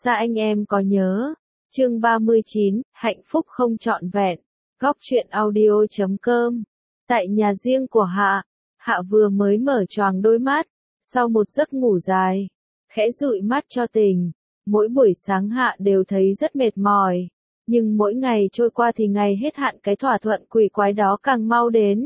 Xa anh em có nhớ. Chương 39, hạnh phúc không trọn vẹn. Góc truyện audio.com. Tại nhà riêng của Hạ, Hạ vừa mới mở choàng đôi mắt, sau một giấc ngủ dài, khẽ dụi mắt cho tỉnh. Mỗi buổi sáng Hạ đều thấy rất mệt mỏi, nhưng mỗi ngày trôi qua thì ngày hết hạn cái thỏa thuận quỷ quái đó càng mau đến.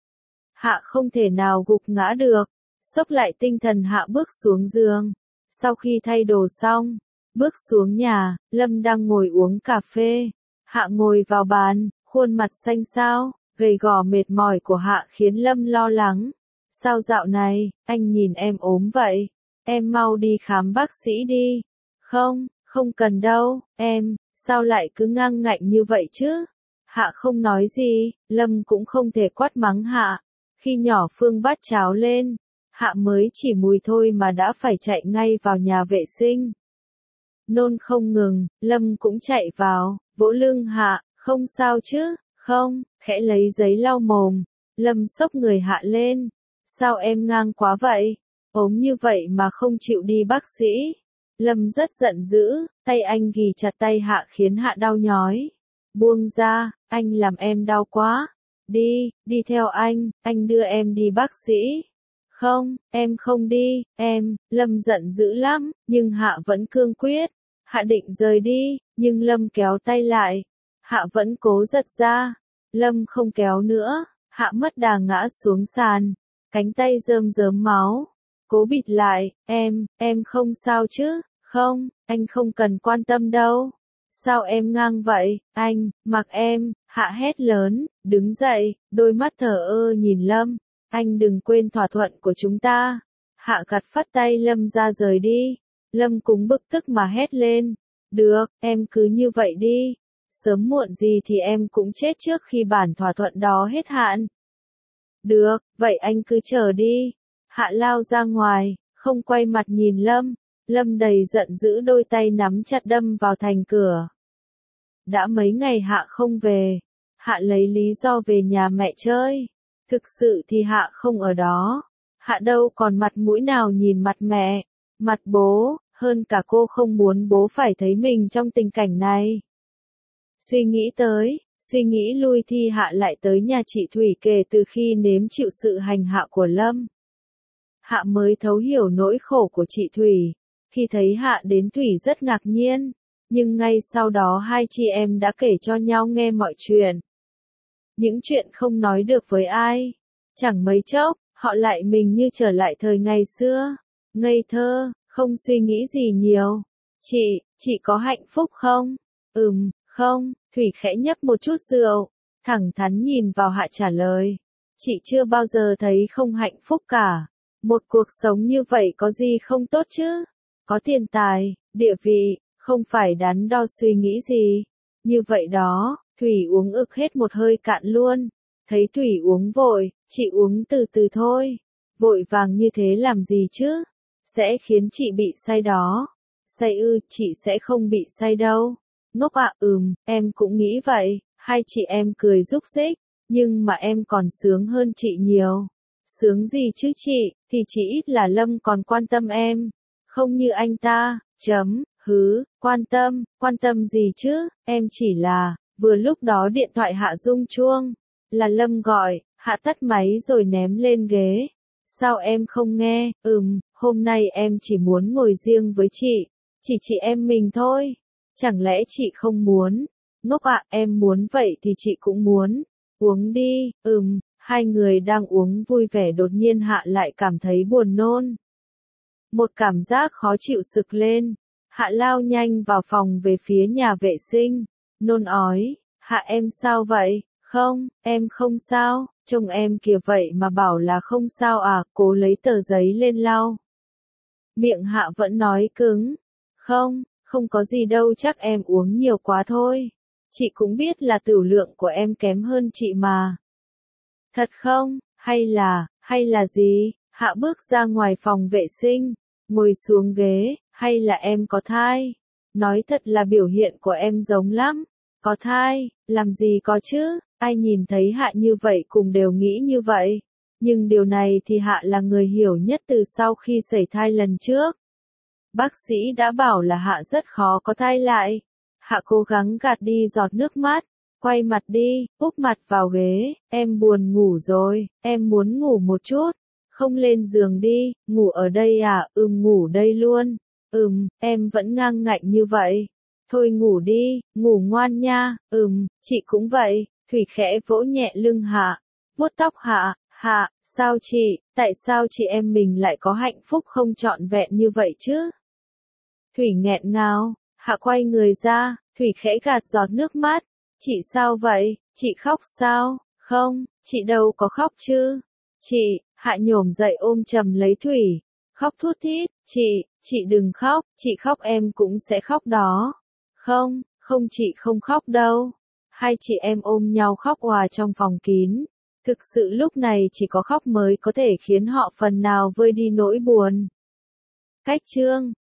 Hạ không thể nào gục ngã được, xốc lại tinh thần Hạ bước xuống giường. Sau khi thay đồ xong, bước xuống nhà, Lâm đang ngồi uống cà phê. Hạ ngồi vào bàn, khuôn mặt xanh xao, gầy gò mệt mỏi của Hạ khiến Lâm lo lắng. Sao dạo này, anh nhìn em ốm vậy? Em mau đi khám bác sĩ đi. Không, không cần đâu, em, sao lại cứ ngang ngạnh như vậy chứ? Hạ không nói gì, Lâm cũng không thể quát mắng Hạ. Khi nhỏ Phương bát cháo lên, Hạ mới chỉ mùi thôi mà đã phải chạy ngay vào nhà vệ sinh. Nôn không ngừng, Lâm cũng chạy vào, vỗ lưng Hạ, không sao chứ, không, khẽ lấy giấy lau mồm. Lâm xốc người Hạ lên. Sao em ngang quá vậy? Ốm như vậy mà không chịu đi bác sĩ. Lâm rất giận dữ, tay anh ghì chặt tay Hạ khiến Hạ đau nhói. Buông ra, anh làm em đau quá. Đi theo anh đưa em đi bác sĩ. Không, em không đi, em. Lâm giận dữ lắm, nhưng Hạ vẫn cương quyết. Hạ định rời đi, nhưng Lâm kéo tay lại. Hạ vẫn cố giật ra. Lâm không kéo nữa, Hạ mất đà ngã xuống sàn. Cánh tay rơm rớm máu. Cố bịt lại, em không sao chứ? Không, anh không cần quan tâm đâu. Sao em ngang vậy, anh, mặc em. Hạ hét lớn, đứng dậy, đôi mắt thờ ơ nhìn Lâm. Anh đừng quên thỏa thuận của chúng ta. Hạ gạt phắt tay Lâm ra rời đi. Lâm cũng bực tức mà hét lên. Được, em cứ như vậy đi. Sớm muộn gì thì em cũng chết trước khi bản thỏa thuận đó hết hạn. Được, vậy anh cứ chờ đi. Hạ lao ra ngoài, không quay mặt nhìn Lâm. Lâm đầy giận dữ đôi tay nắm chặt đâm vào thành cửa. Đã mấy ngày Hạ không về. Hạ lấy lý do về nhà mẹ chơi. Thực sự thì Hạ không ở đó. Hạ đâu còn mặt mũi nào nhìn mặt mẹ, mặt bố, hơn cả cô không muốn bố phải thấy mình trong tình cảnh này. Suy nghĩ lui thì Hạ lại tới nhà chị Thủy kể từ khi nếm chịu sự hành hạ của Lâm. Hạ mới thấu hiểu nỗi khổ của chị Thủy. Khi thấy Hạ đến Thủy rất ngạc nhiên, nhưng ngay sau đó hai chị em đã kể cho nhau nghe mọi chuyện. Những chuyện không nói được với ai. Chẳng mấy chốc, họ lại mình như trở lại thời ngày xưa. Ngây thơ, không suy nghĩ gì nhiều. Chị có hạnh phúc không? Không, Thủy khẽ nhấp một chút rượu. Thẳng thắn nhìn vào Hạ trả lời. Chị chưa bao giờ thấy không hạnh phúc cả. Một cuộc sống như vậy có gì không tốt chứ? Có tiền tài, địa vị, không phải đắn đo suy nghĩ gì. Như vậy đó, Thủy uống ực hết một hơi cạn luôn. Thấy Thủy uống vội, chị uống từ từ thôi. Vội vàng như thế làm gì chứ? Sẽ khiến chị bị say đó. Say ư, chị sẽ không bị say đâu. Ngốc ạ, em cũng nghĩ vậy. Hai chị em cười rúc rích. Nhưng mà em còn sướng hơn chị nhiều. Sướng gì chứ chị, thì chỉ ít là Lâm còn quan tâm em. Không như anh ta, quan tâm gì chứ, em chỉ là, vừa lúc đó điện thoại Hạ rung chuông. Là Lâm gọi, Hạ tắt máy rồi ném lên ghế. Sao em không nghe, hôm nay em chỉ muốn ngồi riêng với chị. Chỉ chị em mình thôi. Chẳng lẽ chị không muốn? Ngốc ạ, em muốn vậy thì chị cũng muốn. Uống đi, Hai người đang uống vui vẻ đột nhiên Hạ lại cảm thấy buồn nôn. Một cảm giác khó chịu sực lên. Hạ lao nhanh vào phòng về phía nhà vệ sinh. Nôn ói. Hạ em sao vậy? Không, em không sao. Trông em kìa vậy mà bảo là không sao à? Cố lấy tờ giấy lên lau. Miệng Hạ vẫn nói cứng. Không có gì đâu, chắc em uống nhiều quá thôi. Chị cũng biết là tửu lượng của em kém hơn chị mà. Thật không? Hay là gì? Hạ bước ra ngoài phòng vệ sinh, ngồi xuống ghế. Hay là em có thai? Nói thật là biểu hiện của em giống lắm. Có thai, làm gì có chứ? Ai nhìn thấy Hạ như vậy cùng đều nghĩ như vậy. Nhưng điều này thì Hạ là người hiểu nhất từ sau khi sẩy thai lần trước. Bác sĩ đã bảo là Hạ rất khó có thai lại. Hạ cố gắng gạt đi giọt nước mắt, quay mặt đi, úp mặt vào ghế, em buồn ngủ rồi, em muốn ngủ một chút. Không lên giường đi, ngủ ở đây à, ngủ đây luôn. Em vẫn ngang ngạnh như vậy. Thôi ngủ đi, ngủ ngoan nha, chị cũng vậy. Thủy khẽ vỗ nhẹ lưng Hạ, vuốt tóc Hạ, Hạ, sao chị, tại sao chị em mình lại có hạnh phúc không trọn vẹn như vậy chứ? Thủy nghẹn ngào, Hạ quay người ra, Thủy khẽ gạt giọt nước mắt. Chị sao vậy, chị khóc sao? Không, chị đâu có khóc chứ. Chị, Hạ nhổm dậy ôm chầm lấy Thủy, khóc thút thít, chị đừng khóc, chị khóc em cũng sẽ khóc đó. Không, không chị không khóc đâu. Hai chị em ôm nhau khóc òa trong phòng kín. Thực sự lúc này chỉ có khóc mới có thể khiến họ phần nào vơi đi nỗi buồn. Cách chương